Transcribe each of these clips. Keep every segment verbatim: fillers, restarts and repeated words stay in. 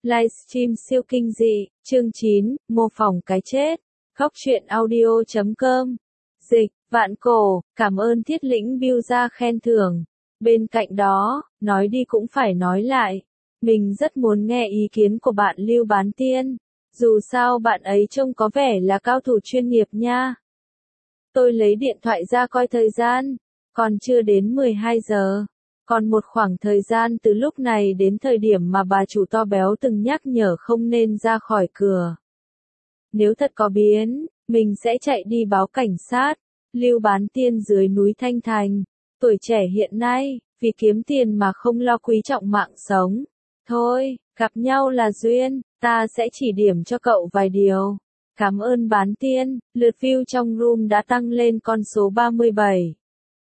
Livestream siêu kinh dị, chương chín, mô phỏng cái chết. Góc truyện audio chấm com. Dịch, Vạn Cổ, cảm ơn Thiết Lĩnh Bill ra khen thưởng. Bên cạnh đó, nói đi cũng phải nói lại. Mình rất muốn nghe ý kiến của bạn Lưu Bán Tiên. Dù sao bạn ấy trông có vẻ là cao thủ chuyên nghiệp nha. Tôi lấy điện thoại ra coi thời gian. Còn chưa đến mười hai giờ. Còn một khoảng thời gian từ lúc này đến thời điểm mà bà chủ to béo từng nhắc nhở không nên ra khỏi cửa. Nếu thật có biến, mình sẽ chạy đi báo cảnh sát. Lưu Bán Tiên dưới núi Thanh Thành. Tuổi trẻ hiện nay, vì kiếm tiền mà không lo quý trọng mạng sống. Thôi, gặp nhau là duyên, ta sẽ chỉ điểm cho cậu vài điều. Cảm ơn Bán Tiên, lượt view trong room đã tăng lên con số ba mươi bảy.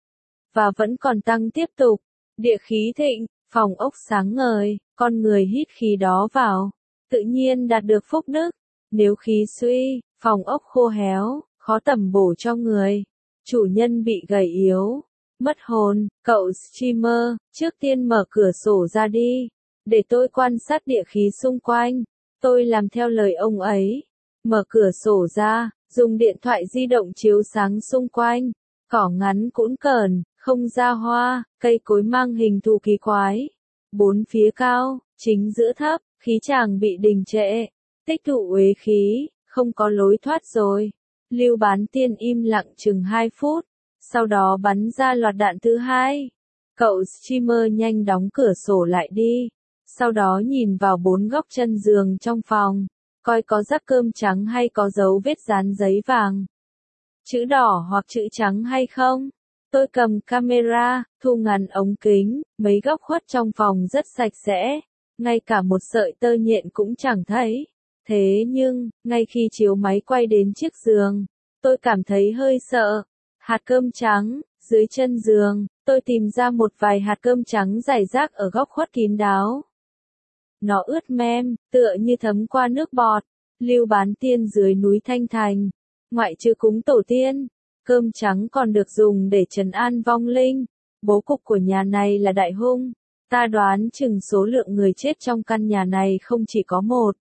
Và vẫn còn tăng tiếp tục. Địa khí thịnh, phòng ốc sáng ngời, con người hít khí đó vào. Tự nhiên đạt được phúc đức. Nếu khí suy, phòng ốc khô héo, khó tẩm bổ cho người. Chủ nhân bị gầy yếu, mất hồn, cậu streamer, trước tiên mở cửa sổ ra đi. Để tôi quan sát địa khí xung quanh. Tôi làm theo lời ông ấy. Mở cửa sổ ra, dùng điện thoại di động chiếu sáng xung quanh. Cỏ ngắn cũn cờn, không ra hoa, cây cối mang hình thù kỳ quái. Bốn phía cao, chính giữa thấp, khí chàng bị đình trệ. Tích tụ uế khí, không có lối thoát rồi. Lưu Bán Tiên im lặng chừng hai phút, sau đó bắn ra loạt đạn thứ hai. Cậu streamer nhanh đóng cửa sổ lại đi. Sau đó nhìn vào bốn góc chân giường trong phòng, coi có rắc cơm trắng hay có dấu vết dán giấy vàng. Chữ đỏ hoặc chữ trắng hay không? Tôi cầm camera, thu ngắn ống kính, mấy góc khuất trong phòng rất sạch sẽ, ngay cả một sợi tơ nhện cũng chẳng thấy. Thế nhưng, ngay khi chiếu máy quay đến chiếc giường, tôi cảm thấy hơi sợ. Hạt cơm trắng, dưới chân giường, tôi tìm ra một vài hạt cơm trắng rải rác ở góc khuất kín đáo. Nó ướt mem, tựa như thấm qua nước bọt. Lưu Bán Tiên dưới núi Thanh Thành. Ngoại trừ cúng tổ tiên, cơm trắng còn được dùng để trấn an vong linh. Bố cục của nhà này là đại hung. Ta đoán chừng số lượng người chết trong căn nhà này không chỉ có một.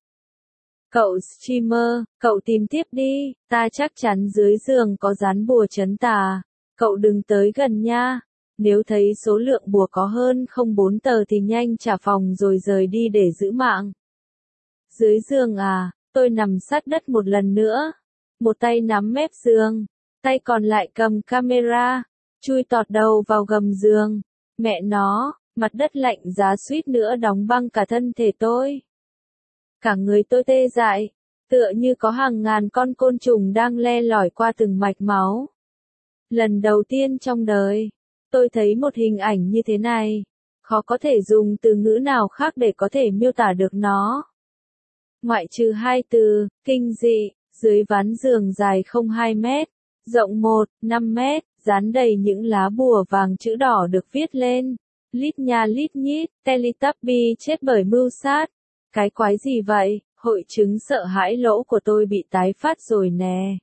Cậu streamer, cậu tìm tiếp đi, ta chắc chắn dưới giường có dán bùa trấn tà. Cậu đừng tới gần nha. Nếu thấy số lượng bùa có hơn không bốn tờ thì nhanh trả phòng rồi rời đi để giữ mạng. Dưới giường à, tôi nằm sát đất một lần nữa. Một tay nắm mép giường, tay còn lại cầm camera, chui tọt đầu vào gầm giường. Mẹ nó, mặt đất lạnh giá suýt nữa đóng băng cả thân thể tôi. Cả người tôi tê dại, tựa như có hàng ngàn con côn trùng đang le lỏi qua từng mạch máu. Lần đầu tiên trong đời, tôi thấy một hình ảnh như thế này, khó có thể dùng từ ngữ nào khác để có thể miêu tả được nó. Ngoại trừ hai từ, kinh dị, dưới ván giường dài không hai mét, rộng một phẩy năm mét, dán đầy những lá bùa vàng chữ đỏ được viết lên. Lít nha lít nhít, Teletubby chết bởi mưu sát. Cái quái gì vậy, hội chứng sợ hãi lỗ của tôi bị tái phát rồi nè.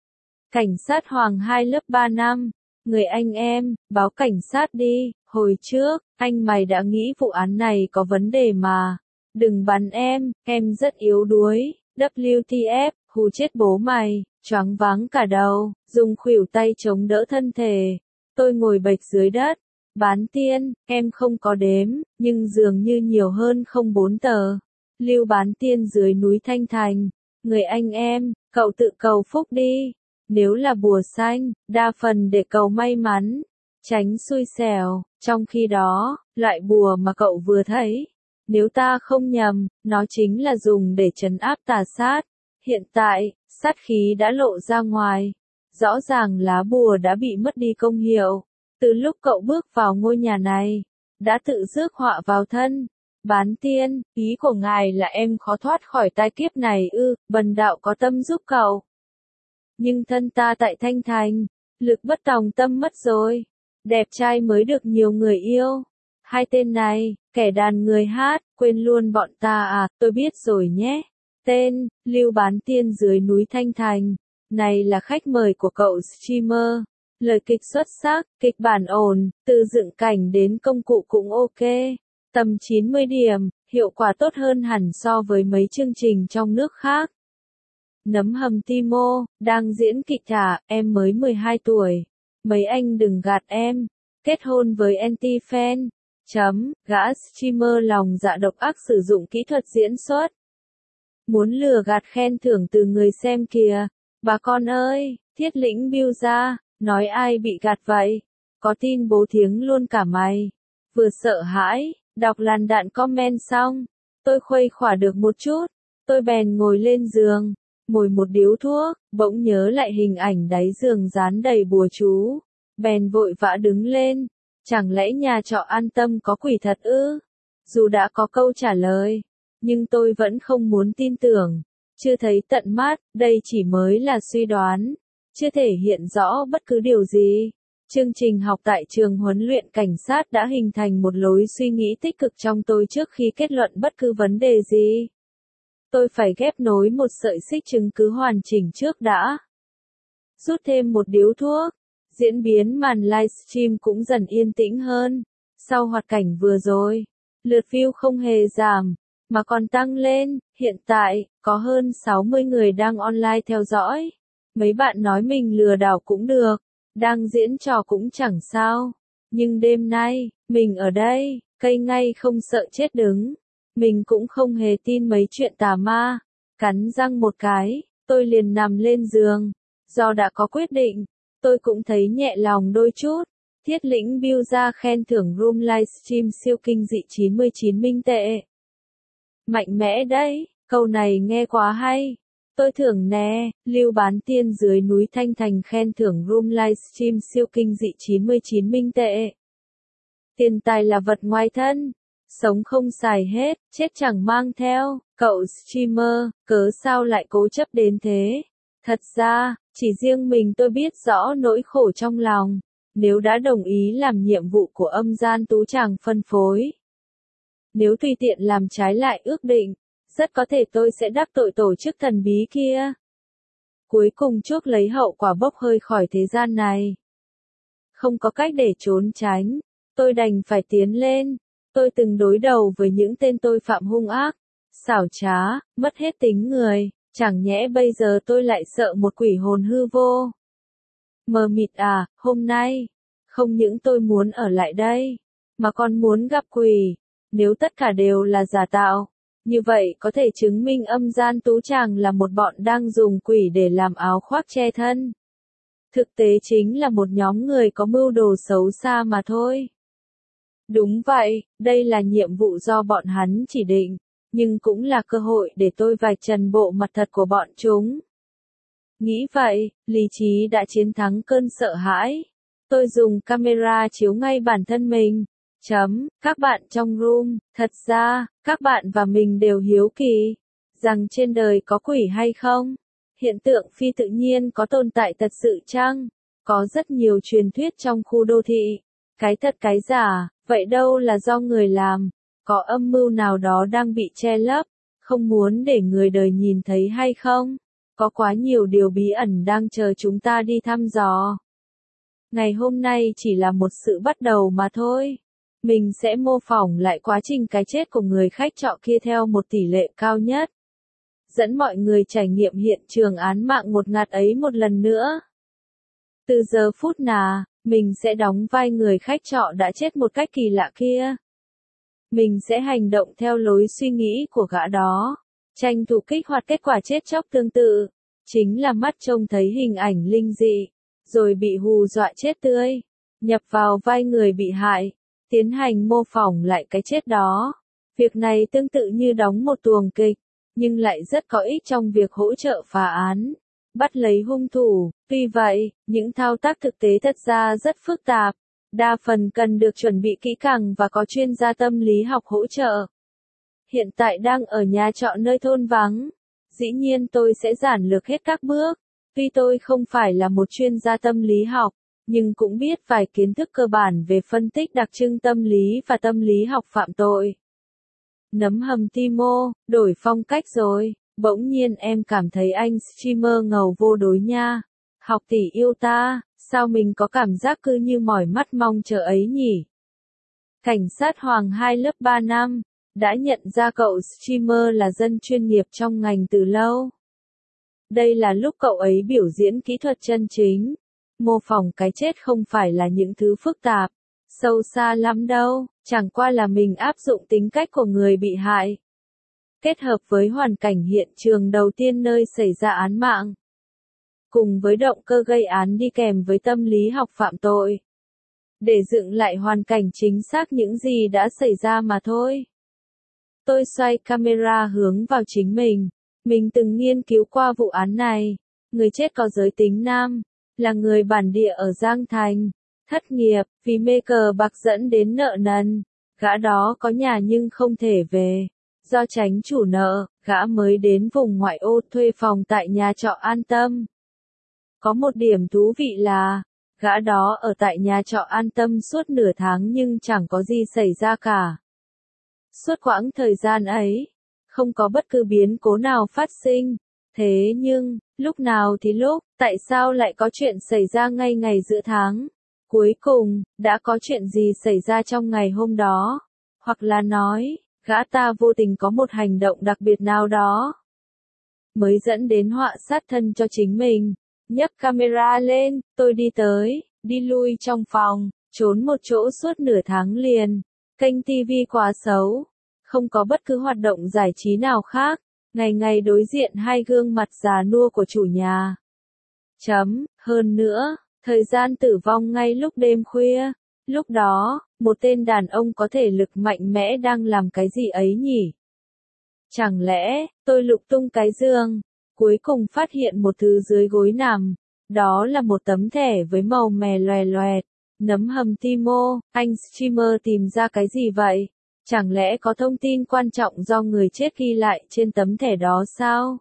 Cảnh sát Hoàng hai lớp ba năm. Người anh em, báo cảnh sát đi, hồi trước, anh mày đã nghĩ vụ án này có vấn đề mà. Đừng bắn em, em rất yếu đuối, W T F, hù chết bố mày, choáng váng cả đầu, dùng khuỷu tay chống đỡ thân thể. Tôi ngồi bệt dưới đất. Bán Tiên, em không có đếm, nhưng dường như nhiều hơn không bốn tờ. Lưu Bán Tiên dưới núi Thanh Thành. Người anh em, cậu tự cầu phúc đi. Nếu là bùa xanh, đa phần để cầu may mắn, tránh xui xẻo. Trong khi đó, loại bùa mà cậu vừa thấy, nếu ta không nhầm, nó chính là dùng để trấn áp tà sát. Hiện tại, sát khí đã lộ ra ngoài. Rõ ràng lá bùa đã bị mất đi công hiệu. Từ lúc cậu bước vào ngôi nhà này, đã tự rước họa vào thân. Bán Tiên, ý của ngài là em khó thoát khỏi tai kiếp này ư? Bần đạo có tâm giúp cậu. Nhưng thân ta tại Thanh Thành, lực bất tòng tâm mất rồi. Đẹp trai mới được nhiều người yêu. Hai tên này, kẻ đàn người hát, quên luôn bọn ta à, tôi biết rồi nhé. Tên, Lưu Bán Tiên dưới núi Thanh Thành. Này là khách mời của cậu streamer. Lời kịch xuất sắc, kịch bản ổn, từ dựng cảnh đến công cụ cũng ok. Tầm chín mươi điểm, Hiệu quả tốt hơn hẳn so với mấy chương trình trong nước khác. Nấm hầm Timo, đang diễn kịch à, em mới mười hai tuổi. Mấy anh đừng gạt em. Kết hôn với anti-fan. Chấm, gã streamer lòng dạ độc ác sử dụng kỹ thuật diễn xuất. Muốn lừa gạt khen thưởng từ người xem kìa. Bà con ơi, Thiết Lĩnh build ra, nói ai bị gạt vậy? Có tin bố thiếng luôn cả mày. Vừa sợ hãi, đọc làn đạn comment xong. Tôi khuây khỏa được một chút. Tôi bèn ngồi lên giường. Mồi một điếu thuốc, bỗng nhớ lại hình ảnh đáy giường dán đầy bùa chú. Bèn vội vã đứng lên. Chẳng lẽ nhà trọ An Tâm có quỷ thật ư? Dù đã có câu trả lời, nhưng tôi vẫn không muốn tin tưởng. Chưa thấy tận mắt, đây chỉ mới là suy đoán. Chưa thể hiện rõ bất cứ điều gì. Chương trình học tại trường huấn luyện cảnh sát đã hình thành một lối suy nghĩ tích cực trong tôi trước khi kết luận bất cứ vấn đề gì. Tôi phải ghép nối một sợi xích chứng cứ hoàn chỉnh trước đã. Rút thêm một điếu thuốc. Diễn biến màn livestream cũng dần yên tĩnh hơn. Sau hoạt cảnh vừa rồi, lượt view không hề giảm, mà còn tăng lên. Hiện tại, có hơn sáu mươi người đang online theo dõi. Mấy bạn nói mình lừa đảo cũng được, đang diễn trò cũng chẳng sao. Nhưng đêm nay, mình ở đây, cây ngay không sợ chết đứng. Mình cũng không hề tin mấy chuyện tà ma. Cắn răng một cái, tôi liền nằm lên giường. Do đã có quyết định, tôi cũng thấy nhẹ lòng đôi chút. Thiết Lĩnh build ra khen thưởng room livestream siêu kinh dị chín mươi chín minh tệ. Mạnh mẽ đấy, câu này nghe quá hay. Tôi thưởng nè, Lưu Bán Tiên dưới núi Thanh Thành khen thưởng room livestream siêu kinh dị chín mươi chín minh tệ. Tiền tài là vật ngoài thân. Sống không xài hết, chết chẳng mang theo. Cậu streamer, cớ sao lại cố chấp đến thế? Thật ra, chỉ riêng mình tôi biết rõ nỗi khổ trong lòng. Nếu đã đồng ý làm nhiệm vụ của âm gian tú tràng phân phối. Nếu tùy tiện làm trái lại ước định, rất có thể tôi sẽ đắc tội tổ chức thần bí kia. Cuối cùng chuốc lấy hậu quả bốc hơi khỏi thế gian này. Không có cách để trốn tránh, tôi đành phải tiến lên. Tôi từng đối đầu với những tên tội phạm hung ác, xảo trá, mất hết tính người. Chẳng nhẽ bây giờ tôi lại sợ một quỷ hồn hư vô. Mờ mịt à, hôm nay, không những tôi muốn ở lại đây, mà còn muốn gặp quỷ. Nếu tất cả đều là giả tạo, như vậy có thể chứng minh âm gian tú tràng là một bọn đang dùng quỷ để làm áo khoác che thân. Thực tế chính là một nhóm người có mưu đồ xấu xa mà thôi. Đúng vậy, đây là nhiệm vụ do bọn hắn chỉ định. Nhưng cũng là cơ hội để tôi vạch trần bộ mặt thật của bọn chúng. Nghĩ vậy, lý trí đã chiến thắng cơn sợ hãi. Tôi dùng camera chiếu ngay bản thân mình. Chấm, các bạn trong room, thật ra, các bạn và mình đều hiếu kỳ. Rằng trên đời có quỷ hay không? Hiện tượng phi tự nhiên có tồn tại thật sự chăng? Có rất nhiều truyền thuyết trong khu đô thị. Cái thật cái giả, vậy đâu là do người làm? Có âm mưu nào đó đang bị che lấp, không muốn để người đời nhìn thấy hay không? Có quá nhiều điều bí ẩn đang chờ chúng ta đi thăm dò. Ngày hôm nay chỉ là một sự bắt đầu mà thôi. Mình sẽ mô phỏng lại quá trình cái chết của người khách trọ kia theo một tỷ lệ cao nhất. Dẫn mọi người trải nghiệm hiện trường án mạng ngột ngạt ấy một lần nữa. Từ giờ phút nào, mình sẽ đóng vai người khách trọ đã chết một cách kỳ lạ kia. Mình sẽ hành động theo lối suy nghĩ của gã đó, tranh thủ kích hoạt kết quả chết chóc tương tự, chính là mắt trông thấy hình ảnh linh dị, rồi bị hù dọa chết tươi, nhập vào vai người bị hại, tiến hành mô phỏng lại cái chết đó. Việc này tương tự như đóng một tuồng kịch, nhưng lại rất có ích trong việc hỗ trợ phá án, bắt lấy hung thủ. Tuy vậy, những thao tác thực tế thật ra rất phức tạp. Đa phần cần được chuẩn bị kỹ càng và có chuyên gia tâm lý học hỗ trợ. Hiện tại đang ở nhà trọ nơi thôn vắng. Dĩ nhiên tôi sẽ giản lược hết các bước. Tuy tôi không phải là một chuyên gia tâm lý học, nhưng cũng biết vài kiến thức cơ bản về phân tích đặc trưng tâm lý và tâm lý học phạm tội. Nấm hầm Timo, đổi phong cách rồi. Bỗng nhiên em cảm thấy anh streamer ngầu vô đối nha. Học tỷ yêu ta. Sao mình có cảm giác cứ như mỏi mắt mong chờ ấy nhỉ? Cảnh sát Hoàng hai lớp ba năm, đã nhận ra cậu streamer là dân chuyên nghiệp trong ngành từ lâu. Đây là lúc cậu ấy biểu diễn kỹ thuật chân chính. Mô phỏng cái chết không phải là những thứ phức tạp, sâu xa lắm đâu, chẳng qua là mình áp dụng tính cách của người bị hại. Kết hợp với hoàn cảnh hiện trường đầu tiên nơi xảy ra án mạng. Cùng với động cơ gây án đi kèm với tâm lý học phạm tội. Để dựng lại hoàn cảnh chính xác những gì đã xảy ra mà thôi. Tôi xoay camera hướng vào chính mình. Mình từng nghiên cứu qua vụ án này. Người chết có giới tính nam, là người bản địa ở Giang Thành, thất nghiệp, vì mê cờ bạc dẫn đến nợ nần. Gã đó có nhà nhưng không thể về. Do tránh chủ nợ, gã mới đến vùng ngoại ô thuê phòng tại nhà trọ An Tâm. Có một điểm thú vị là, gã đó ở tại nhà trọ An Tâm suốt nửa tháng nhưng chẳng có gì xảy ra cả. Suốt quãng thời gian ấy, không có bất cứ biến cố nào phát sinh. Thế nhưng, lúc nào thì lúc, tại sao lại có chuyện xảy ra ngay ngày giữa tháng? Cuối cùng, đã có chuyện gì xảy ra trong ngày hôm đó? Hoặc là nói, gã ta vô tình có một hành động đặc biệt nào đó, mới dẫn đến họa sát thân cho chính mình. Nhấc camera lên, tôi đi tới, đi lui trong phòng, trốn một chỗ suốt nửa tháng liền. Kênh ti vi quá xấu, không có bất cứ hoạt động giải trí nào khác, ngày ngày đối diện hai gương mặt già nua của chủ nhà. Chấm, hơn nữa, thời gian tử vong ngay lúc đêm khuya. Lúc đó, một tên đàn ông có thể lực mạnh mẽ đang làm cái gì ấy nhỉ? Chẳng lẽ, tôi lục tung cái giường, cuối cùng phát hiện một thứ dưới gối nằm. Đó là một tấm thẻ với màu mè loè loẹt. Nấm hầm Timo, anh streamer tìm ra cái gì vậy? Chẳng lẽ có thông tin quan trọng do người chết ghi lại trên tấm thẻ đó sao?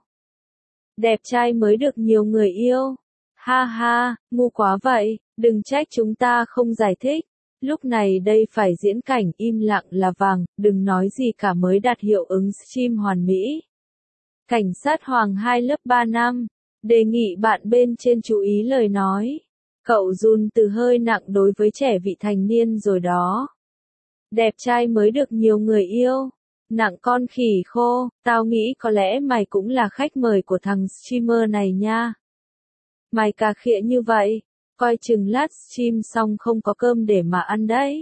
Đẹp trai mới được nhiều người yêu. Ha ha, ngu quá vậy, đừng trách chúng ta không giải thích. Lúc này đây phải diễn cảnh im lặng là vàng, đừng nói gì cả mới đạt hiệu ứng stream hoàn mỹ. Cảnh sát Hoàng hai lớp ba năm, đề nghị bạn bên trên chú ý lời nói. Cậu run từ hơi nặng đối với trẻ vị thành niên rồi đó. Đẹp trai mới được nhiều người yêu. Nặng con khỉ khô, tao nghĩ có lẽ mày cũng là khách mời của thằng streamer này nha. Mày cà khịa như vậy, coi chừng lát stream xong không có cơm để mà ăn đấy.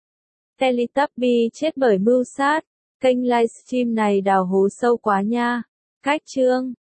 Teletubby chết bởi mưu sát, kênh livestream này đào hố sâu quá nha. Cách chương